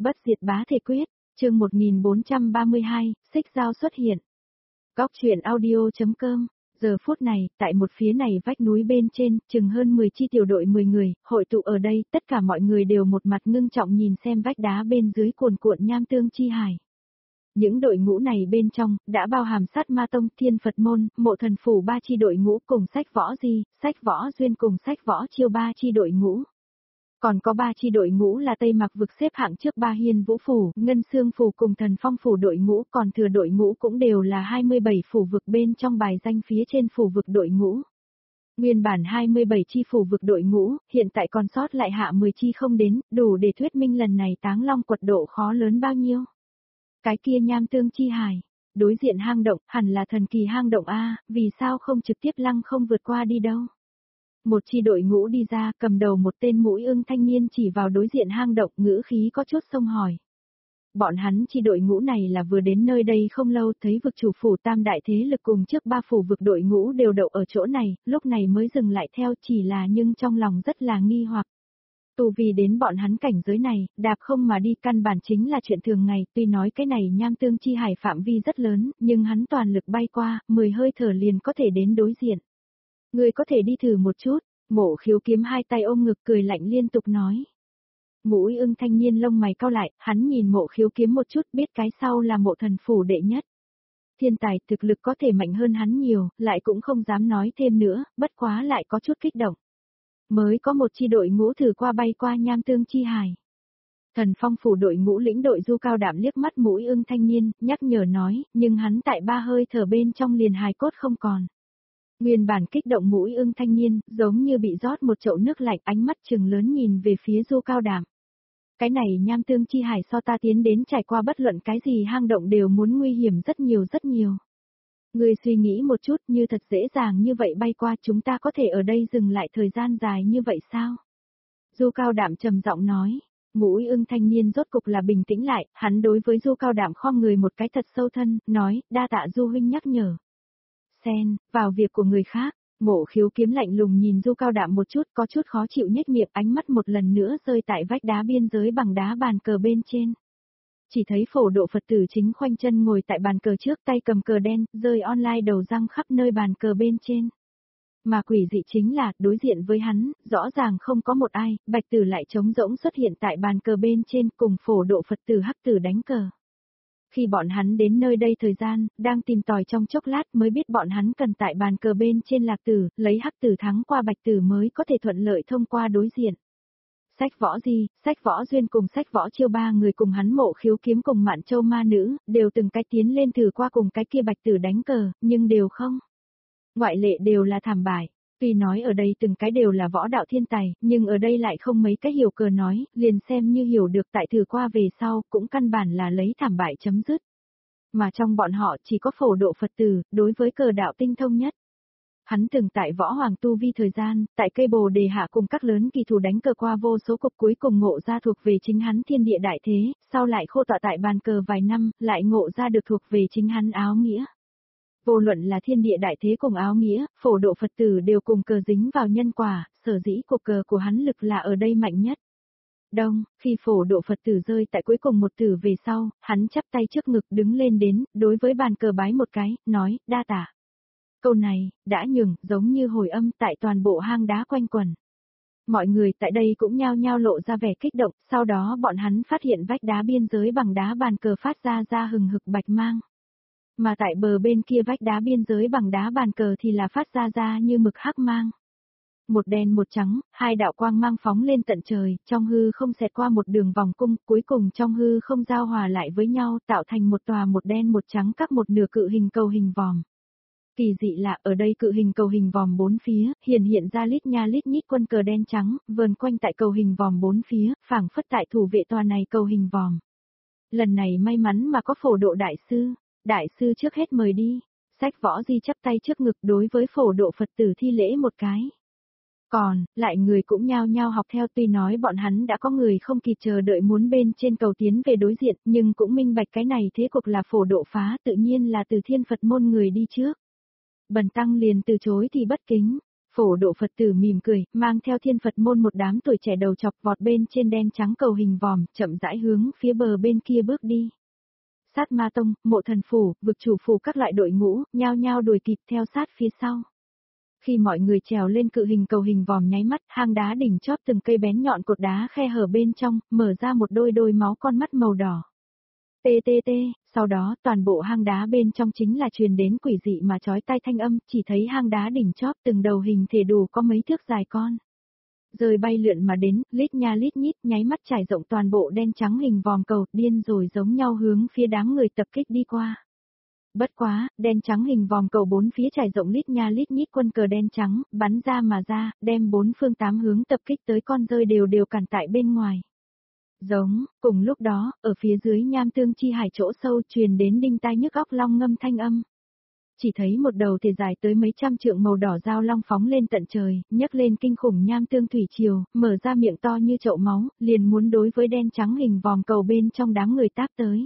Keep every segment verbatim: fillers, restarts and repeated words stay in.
Bất diệt bá thể quyết, chương một nghìn bốn trăm ba mươi hai, xích dao xuất hiện. Góc truyện audio.com. Giờ phút này, tại một phía này vách núi bên trên, chừng hơn mười chi tiểu đội mười người, hội tụ ở đây, tất cả mọi người đều một mặt ngưng trọng nhìn xem vách đá bên dưới cuồn cuộn nham tương chi hải. Những đội ngũ này bên trong, đã bao hàm Sát Ma Tông, Thiên Phật Môn, Mộ Thần Phủ ba chi đội ngũ cùng Sách Võ Di, Sách Võ Duyên cùng Sách Võ Chiêu ba chi đội ngũ. Còn có ba chi đội ngũ là Tây Mạc vực xếp hạng trước ba Hiên Vũ Phủ, Ngân Xương Phủ cùng Thần Phong Phủ đội ngũ, còn thừa đội ngũ cũng đều là hai mươi bảy phủ vực bên trong bài danh phía trên phủ vực đội ngũ. Nguyên bản hai mươi bảy chi phủ vực đội ngũ, hiện tại còn sót lại hạ mười chi không đến, đủ để thuyết minh lần này Táng Long quật độ khó lớn bao nhiêu. Cái kia nham tương chi hải, đối diện hang động, hẳn là thần kỳ hang động A, vì sao không trực tiếp lăng không vượt qua đi đâu. Một chi đội ngũ đi ra, cầm đầu một tên mũi ưng thanh niên chỉ vào đối diện hang động, ngữ khí có chút xông hỏi. Bọn hắn chi đội ngũ này là vừa đến nơi đây không lâu, thấy vực chủ phủ tam đại thế lực cùng trước ba phủ vực đội ngũ đều đậu ở chỗ này, lúc này mới dừng lại theo, chỉ là nhưng trong lòng rất là nghi hoặc. Tù vì đến bọn hắn cảnh giới này, đạp không mà đi căn bản chính là chuyện thường ngày, tuy nói cái này nham tương chi hải phạm vi rất lớn, nhưng hắn toàn lực bay qua, mười hơi thở liền có thể đến đối diện. Người có thể đi thử một chút, Mộ Khiếu Kiếm hai tay ôm ngực cười lạnh liên tục nói. Mũi ưng thanh niên lông mày cau lại, hắn nhìn Mộ Khiếu Kiếm một chút biết cái sau là Mộ Thần Phủ đệ nhất. Thiên tài thực lực có thể mạnh hơn hắn nhiều, lại cũng không dám nói thêm nữa, bất quá lại có chút kích động. Mới có một chi đội ngũ thử qua bay qua nham tương chi hải. Thần Phong Phủ đội ngũ lĩnh đội Du Cao Đạm liếc mắt mũi ưng thanh niên, nhắc nhở nói, nhưng hắn tại ba hơi thở bên trong liền hài cốt không còn. Nguyên bản kích động mũi ưng thanh niên, giống như bị rót một chậu nước lạnh, ánh mắt trừng lớn nhìn về phía Du Cao Đạm. Cái này nham tương chi hải so ta tiến đến trải qua bất luận cái gì hang động đều muốn nguy hiểm rất nhiều rất nhiều. Ngươi suy nghĩ một chút, như thật dễ dàng như vậy bay qua, chúng ta có thể ở đây dừng lại thời gian dài như vậy sao? Du Cao Đạm trầm giọng nói. Mũi ưng thanh niên rốt cục là bình tĩnh lại, hắn đối với Du Cao Đạm khom người một cái thật sâu thân, nói, đa tạ Du huynh nhắc nhở. Xen vào việc của người khác, Mộ Khiếu Kiếm lạnh lùng nhìn Du Cao Đạm một chút, có chút khó chịu nhếch miệng, ánh mắt một lần nữa rơi tại vách đá biên giới bằng đá bàn cờ bên trên. Chỉ thấy phổ độ Phật tử chính khoanh chân ngồi tại bàn cờ trước, tay cầm cờ đen, rơi online đầu răng khắp nơi bàn cờ bên trên. Mà quỷ dị chính là, đối diện với hắn, rõ ràng không có một ai, bạch tử lại trống rỗng xuất hiện tại bàn cờ bên trên, cùng phổ độ Phật tử hắc tử đánh cờ. Khi bọn hắn đến nơi đây thời gian, đang tìm tòi trong chốc lát mới biết bọn hắn cần tại bàn cờ bên trên lạc tử, lấy hắc tử thắng qua bạch tử mới có thể thuận lợi thông qua đối diện. Sách Võ Di, Sách Võ Duyên cùng Sách Võ Chiêu ba người cùng hắn Mộ Khiếu Kiếm cùng Mạn Châu ma nữ, đều từng cái tiến lên thử qua cùng cái kia bạch tử đánh cờ, nhưng đều không. Ngoại lệ đều là thảm bại. Tuy nói ở đây từng cái đều là võ đạo thiên tài, nhưng ở đây lại không mấy cái hiểu cờ nói, liền xem như hiểu được tại thử qua về sau, cũng căn bản là lấy thảm bại chấm dứt. Mà trong bọn họ chỉ có phổ độ Phật tử, đối với cờ đạo tinh thông nhất. Hắn từng tại võ hoàng tu vi thời gian, tại cây bồ đề hạ cùng các lớn kỳ thủ đánh cờ qua vô số cục cuối cùng ngộ ra thuộc về chính hắn thiên địa đại thế, sau lại khô tọa tại bàn cờ vài năm, lại ngộ ra được thuộc về chính hắn áo nghĩa. Vô luận là thiên địa đại thế cùng áo nghĩa, phổ độ Phật tử đều cùng cờ dính vào nhân quả, sở dĩ cuộc cờ của hắn lực là ở đây mạnh nhất. Đông, khi phổ độ Phật tử rơi tại cuối cùng một tử về sau, hắn chắp tay trước ngực đứng lên đến, đối với bàn cờ bái một cái, nói, đa tạ. Câu này, đã nhường, giống như hồi âm tại toàn bộ hang đá quanh quần. Mọi người tại đây cũng nhao nhao lộ ra vẻ kích động, sau đó bọn hắn phát hiện vách đá biên giới bằng đá bàn cờ phát ra ra hừng hực bạch mang. Mà tại bờ bên kia vách đá biên giới bằng đá bàn cờ thì là phát ra ra như mực hắc mang. Một đen một trắng, hai đạo quang mang phóng lên tận trời, trong hư không xẹt qua một đường vòng cung, cuối cùng trong hư không giao hòa lại với nhau, tạo thành một tòa một đen một trắng các một nửa cự hình cầu hình vòm. Kỳ dị lạ, ở đây cự hình cầu hình vòm bốn phía, hiện hiện ra lít nha lít nhít quân cờ đen trắng, vờn quanh tại cầu hình vòm bốn phía, phảng phất tại thủ vệ tòa này cầu hình vòm. Lần này may mắn mà có phổ độ đại sư, đại sư trước hết mời đi. Sách Võ Di chắp tay trước ngực đối với phổ độ Phật tử thi lễ một cái. Còn, lại người cũng nhao nhao học theo, tuy nói bọn hắn đã có người không kịp chờ đợi muốn bên trên cầu tiến về đối diện, nhưng cũng minh bạch cái này thế cuộc là phổ độ phá, tự nhiên là từ Thiên Phật môn người đi trước. Bần tăng liền từ chối thì bất kính. Phổ độ Phật tử mỉm cười, mang theo thiên Phật môn một đám tuổi trẻ đầu chọc vọt bên trên đen trắng cầu hình vòm, chậm rãi hướng phía bờ bên kia bước đi. Sát Ma Tông, Mộ Thần Phủ, vực chủ phủ các loại đội ngũ, nhao nhao đuổi kịp theo sát phía sau. Khi mọi người trèo lên cự hình cầu hình vòm nháy mắt, hang đá đỉnh chóp từng cây bén nhọn cột đá khe hở bên trong, mở ra một đôi đôi máu con mắt màu đỏ. Tê tê tê, sau đó toàn bộ hang đá bên trong chính là truyền đến quỷ dị mà chói tai thanh âm, chỉ thấy hang đá đỉnh chóp từng đầu hình thể đủ có mấy thước dài con. Rơi bay lượn mà đến, lít nha lít nhít, nháy mắt trải rộng toàn bộ đen trắng hình vòm cầu, điên rồi giống nhau hướng phía đám người tập kích đi qua. Bất quá, đen trắng hình vòm cầu bốn phía trải rộng lít nha lít nhít quân cờ đen trắng, bắn ra mà ra, đem bốn phương tám hướng tập kích tới con rơi đều đều cản tại bên ngoài. Giống, cùng lúc đó, ở phía dưới nham tương chi hải chỗ sâu truyền đến đinh tai nhức óc long ngâm thanh âm. Chỉ thấy một đầu thì dài tới mấy trăm trượng màu đỏ dao long phóng lên tận trời, nhấc lên kinh khủng nham tương thủy triều, mở ra miệng to như chậu máu, liền muốn đối với đen trắng hình vòm cầu bên trong đám người táp tới.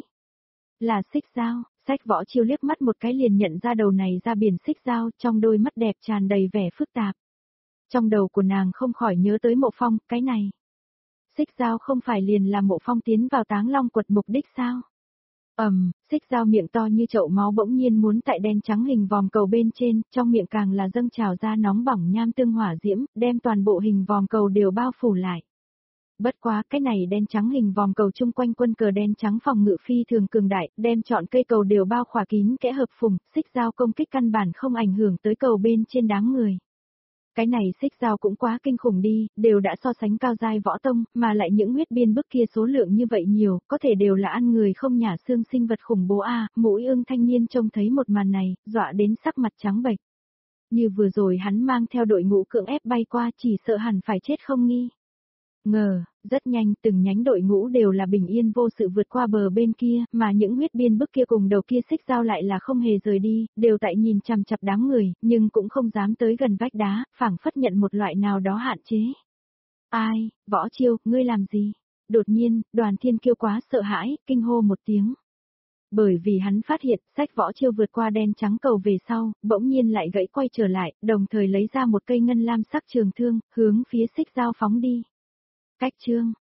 Là xích dao, Sách Võ Chiêu liếc mắt một cái liền nhận ra đầu này ra biển xích dao, trong đôi mắt đẹp tràn đầy vẻ phức tạp. Trong đầu của nàng không khỏi nhớ tới Mộ Phong, cái này. Xích dao không phải liền là Mộ Phong tiến vào Táng Long quật mục đích sao? Ầm, um, xích dao miệng to như chậu máu bỗng nhiên muốn tại đen trắng hình vòm cầu bên trên, trong miệng càng là dâng trào ra nóng bỏng nham tương hỏa diễm, đem toàn bộ hình vòm cầu đều bao phủ lại. Bất quá, cái này đen trắng hình vòm cầu chung quanh quân cờ đen trắng phòng ngự phi thường cường đại, đem chọn cây cầu đều bao khỏa kín kẽ hợp phùng, xích dao công kích căn bản không ảnh hưởng tới cầu bên trên đám người. Cái này xích dao cũng quá kinh khủng đi, đều đã so sánh cao giai võ tông, mà lại những huyết biên bức kia số lượng như vậy nhiều, có thể đều là ăn người không nhả xương sinh vật khủng bố a. À, Mũi Ưng thanh niên trông thấy một màn này, dọa đến sắc mặt trắng bệch. Như vừa rồi hắn mang theo đội ngũ cưỡng ép bay qua, chỉ sợ hẳn phải chết không nghi. Ngờ, rất nhanh từng nhánh đội ngũ đều là bình yên vô sự vượt qua bờ bên kia, mà những huyết biên bức kia cùng đầu kia xích dao lại là không hề rời đi, đều tại nhìn chằm chằm đám người, nhưng cũng không dám tới gần vách đá, phảng phất nhận một loại nào đó hạn chế. Ai, Võ Chiêu, ngươi làm gì? Đột nhiên, Đoàn Thiên Kiêu quá sợ hãi, kinh hô một tiếng. Bởi vì hắn phát hiện, Sách Võ Chiêu vượt qua đen trắng cầu về sau, bỗng nhiên lại gãy quay trở lại, đồng thời lấy ra một cây ngân lam sắc trường thương, hướng phía xích dao phóng đi. Cách chương